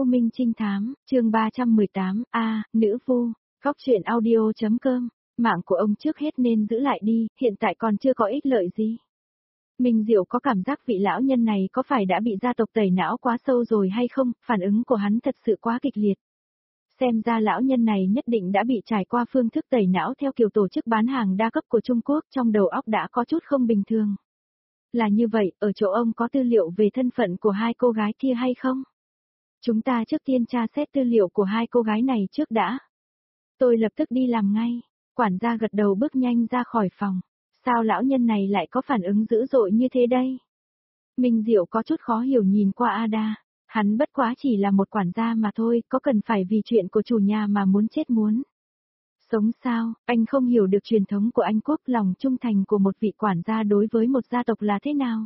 U Minh Trinh Thám, chương 318, nữ vu, góc truyện audio.com, mạng của ông trước hết nên giữ lại đi, hiện tại còn chưa có ích lợi gì. Minh Diệu có cảm giác vị lão nhân này có phải đã bị gia tộc tẩy não quá sâu rồi hay không, phản ứng của hắn thật sự quá kịch liệt. Xem ra lão nhân này nhất định đã bị trải qua phương thức tẩy não theo kiểu tổ chức bán hàng đa cấp của Trung Quốc, trong đầu óc đã có chút không bình thường. Là như vậy, ở chỗ ông có tư liệu về thân phận của hai cô gái kia hay không? Chúng ta trước tiên tra xét tư liệu của hai cô gái này trước đã. Tôi lập tức đi làm ngay. Quản gia gật đầu bước nhanh ra khỏi phòng. Sao lão nhân này lại có phản ứng dữ dội như thế đây? Minh Diệu có chút khó hiểu nhìn qua Ada. Hắn bất quá chỉ là một quản gia mà thôi, có cần phải vì chuyện của chủ nhà mà muốn chết muốn. Sống sao, anh không hiểu được truyền thống của Anh Quốc, lòng trung thành của một vị quản gia đối với một gia tộc là thế nào.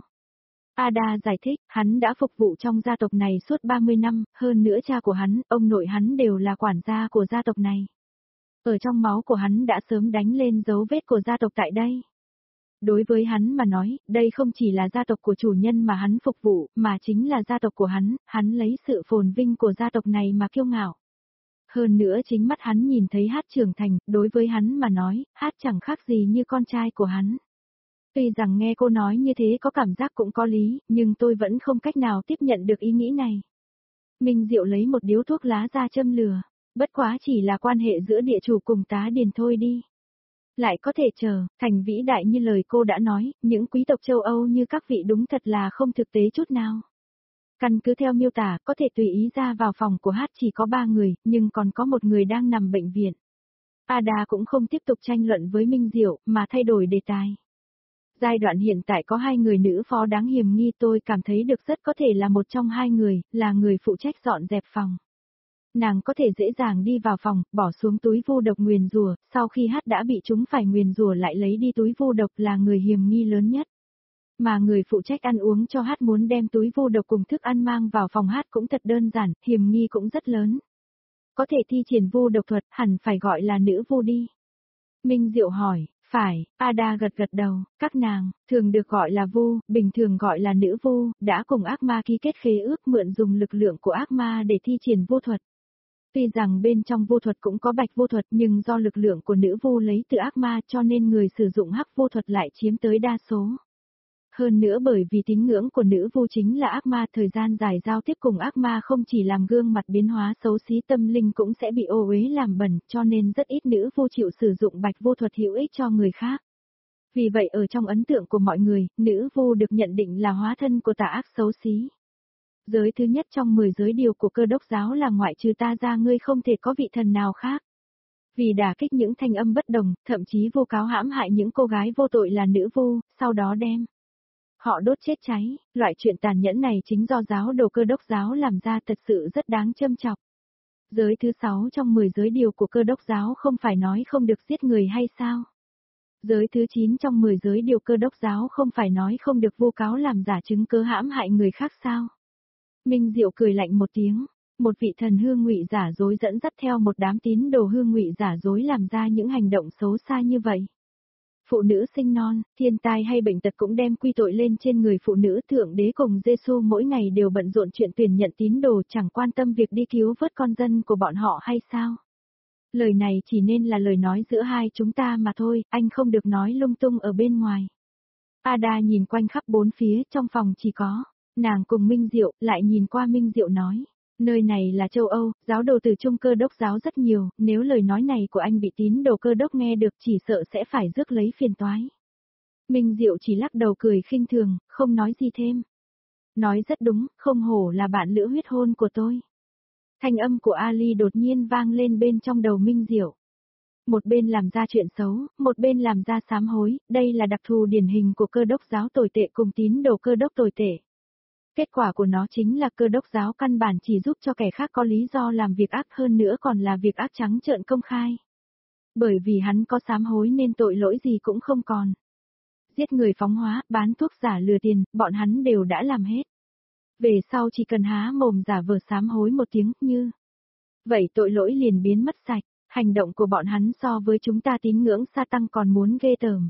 Ada giải thích, hắn đã phục vụ trong gia tộc này suốt 30 năm, hơn nữa cha của hắn, ông nội hắn đều là quản gia của gia tộc này. Ở trong máu của hắn đã sớm đánh lên dấu vết của gia tộc tại đây. Đối với hắn mà nói, đây không chỉ là gia tộc của chủ nhân mà hắn phục vụ, mà chính là gia tộc của hắn lấy sự phồn vinh của gia tộc này mà kiêu ngạo. Hơn nữa chính mắt hắn nhìn thấy Hát trưởng thành, đối với hắn mà nói, Hát chẳng khác gì như con trai của hắn. Tuy rằng nghe cô nói như thế có cảm giác cũng có lý, nhưng tôi vẫn không cách nào tiếp nhận được ý nghĩ này. Minh Diệu lấy một điếu thuốc lá ra châm lửa, bất quá chỉ là quan hệ giữa địa chủ cùng tá điền thôi đi. Lại có thể chờ, thành vĩ đại như lời cô đã nói, những quý tộc châu Âu như các vị đúng thật là không thực tế chút nào. Căn cứ theo miêu tả, có thể tùy ý ra vào phòng của Hát chỉ có 3 người, nhưng còn có một người đang nằm bệnh viện. Ada cũng không tiếp tục tranh luận với Minh Diệu, mà thay đổi đề tài. Giai đoạn hiện tại có 2 người nữ phó đáng hiểm nghi, tôi cảm thấy được rất có thể là một trong 2 người, là người phụ trách dọn dẹp phòng. Nàng có thể dễ dàng đi vào phòng, bỏ xuống túi vu độc nguyền rủa, sau khi Hát đã bị chúng phải nguyền rủa lại lấy đi túi vu độc là người hiểm nghi lớn nhất. Mà người phụ trách ăn uống cho Hát muốn đem túi vu độc cùng thức ăn mang vào phòng Hát cũng thật đơn giản, hiểm nghi cũng rất lớn. Có thể thi triển vu độc thuật, hẳn phải gọi là nữ vu đi. Minh Diệu hỏi, phải, Ada gật đầu, các nàng, thường được gọi là vu, bình thường gọi là nữ vu, đã cùng ác ma ký kết khế ước mượn dùng lực lượng của ác ma để thi triển vu thuật. Tuy rằng bên trong vu thuật cũng có bạch vu thuật nhưng do lực lượng của nữ vu lấy từ ác ma cho nên người sử dụng hắc vu thuật lại chiếm tới đa số. Hơn nữa bởi vì tín ngưỡng của nữ vu chính là ác ma, thời gian dài giao tiếp cùng ác ma không chỉ làm gương mặt biến hóa xấu xí, tâm linh cũng sẽ bị ô uế làm bẩn, cho nên rất ít nữ vu chịu sử dụng bạch vu thuật hữu ích cho người khác. Vì vậy ở trong ấn tượng của mọi người, nữ vu được nhận định là hóa thân của tà ác xấu xí. Giới thứ nhất trong 10 giới điều của Cơ đốc giáo là ngoại trừ ta ra ngươi không thể có vị thần nào khác. Vì đả kích những thanh âm bất đồng, thậm chí vu cáo hãm hại những cô gái vô tội là nữ vu, sau đó đem họ đốt chết cháy, loại chuyện tàn nhẫn này chính do giáo đồ Cơ đốc giáo làm ra, thật sự rất đáng châm chọc. Giới thứ 6 trong 10 giới điều của Cơ đốc giáo không phải nói không được giết người hay sao? Giới thứ 9 trong 10 giới điều Cơ đốc giáo không phải nói không được vu cáo làm giả chứng cớ hãm hại người khác sao? Minh Diệu cười lạnh một tiếng, một vị thần hương ngụy giả dối dẫn dắt theo một đám tín đồ hương ngụy giả dối làm ra những hành động xấu xa như vậy. Phụ nữ sinh non, thiên tai hay bệnh tật cũng đem quy tội lên trên người phụ nữ. Thượng đế cùng Giêsu mỗi ngày đều bận rộn chuyện tuyển nhận tín đồ, chẳng quan tâm việc đi cứu vớt con dân của bọn họ hay sao? Lời này chỉ nên là lời nói giữa hai chúng ta mà thôi, anh không được nói lung tung ở bên ngoài. Ada nhìn quanh khắp bốn phía, trong phòng chỉ có nàng cùng Minh Diệu, lại nhìn qua Minh Diệu nói. Nơi này là châu Âu, giáo đồ từ Trung Cơ đốc giáo rất nhiều, nếu lời nói này của anh bị tín đồ Cơ đốc nghe được chỉ sợ sẽ phải rước lấy phiền toái. Minh Diệu chỉ lắc đầu cười khinh thường, không nói gì thêm. Nói rất đúng, không hổ là bạn lữ huyết hôn của tôi. Thanh âm của Ali đột nhiên vang lên bên trong đầu Minh Diệu. Một bên làm ra chuyện xấu, một bên làm ra sám hối, đây là đặc thù điển hình của Cơ đốc giáo tồi tệ cùng tín đồ Cơ đốc tồi tệ. Kết quả của nó chính là Cơ đốc giáo căn bản chỉ giúp cho kẻ khác có lý do làm việc ác, hơn nữa còn là việc ác trắng trợn công khai. Bởi vì hắn có sám hối nên tội lỗi gì cũng không còn. Giết người phóng hóa, bán thuốc giả lừa tiền, bọn hắn đều đã làm hết. Về sau chỉ cần há mồm giả vờ sám hối một tiếng, như vậy tội lỗi liền biến mất sạch. Hành động của bọn hắn so với chúng ta tín ngưỡng sa tăng còn muốn ghê tởm.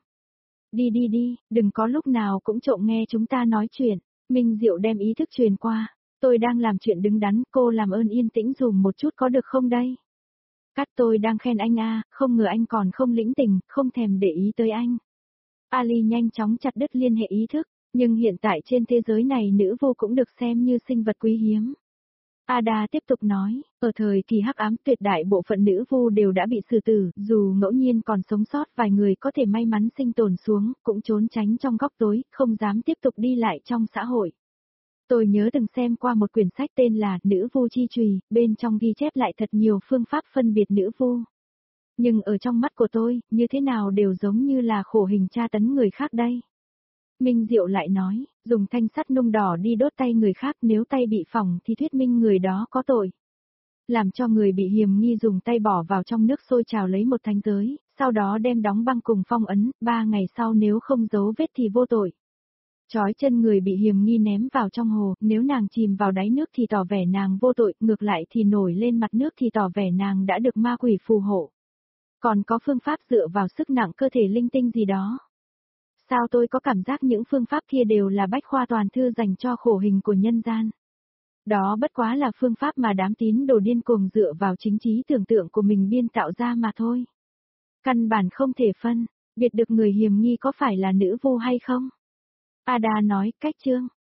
Đi, đừng có lúc nào cũng trộm nghe chúng ta nói chuyện. Minh Diệu đem ý thức truyền qua. Tôi đang làm chuyện đứng đắn, cô làm ơn yên tĩnh dùm một chút có được không đây? Cắt tôi đang khen anh à, không ngờ anh còn không lĩnh tình, không thèm để ý tới anh. Ali nhanh chóng chặt đứt liên hệ ý thức, nhưng hiện tại trên thế giới này nữ vô cũng được xem như sinh vật quý hiếm. Ada tiếp tục nói, ở thời kỳ hắc ám tuyệt đại bộ phận nữ vu đều đã bị xử tử, dù ngẫu nhiên còn sống sót vài người có thể may mắn sinh tồn xuống, cũng trốn tránh trong góc tối, không dám tiếp tục đi lại trong xã hội. Tôi nhớ từng xem qua một quyển sách tên là Nữ vu chi chùy, bên trong ghi chép lại thật nhiều phương pháp phân biệt nữ vu. Nhưng ở trong mắt của tôi, như thế nào đều giống như là khổ hình tra tấn người khác đây. Minh Diệu lại nói, dùng thanh sắt nung đỏ đi đốt tay người khác nếu tay bị phỏng thì thuyết minh người đó có tội. Làm cho người bị hiềm nghi dùng tay bỏ vào trong nước sôi trào lấy một thánh giới, sau đó đem đóng băng cùng phong ấn, 3 ngày sau nếu không giấu vết thì vô tội. Trói chân người bị hiềm nghi ném vào trong hồ, nếu nàng chìm vào đáy nước thì tỏ vẻ nàng vô tội, ngược lại thì nổi lên mặt nước thì tỏ vẻ nàng đã được ma quỷ phù hộ. Còn có phương pháp dựa vào sức nặng cơ thể linh tinh gì đó. Sao tôi có cảm giác những phương pháp kia đều là bách khoa toàn thư dành cho khổ hình của nhân gian. Đó bất quá là phương pháp mà đám tín đồ điên cuồng dựa vào chính trí tưởng tượng của mình biên tạo ra mà thôi. Căn bản không thể phân biệt được người hiềm nghi có phải là nữ vu hay không. Ada nói, cách chương.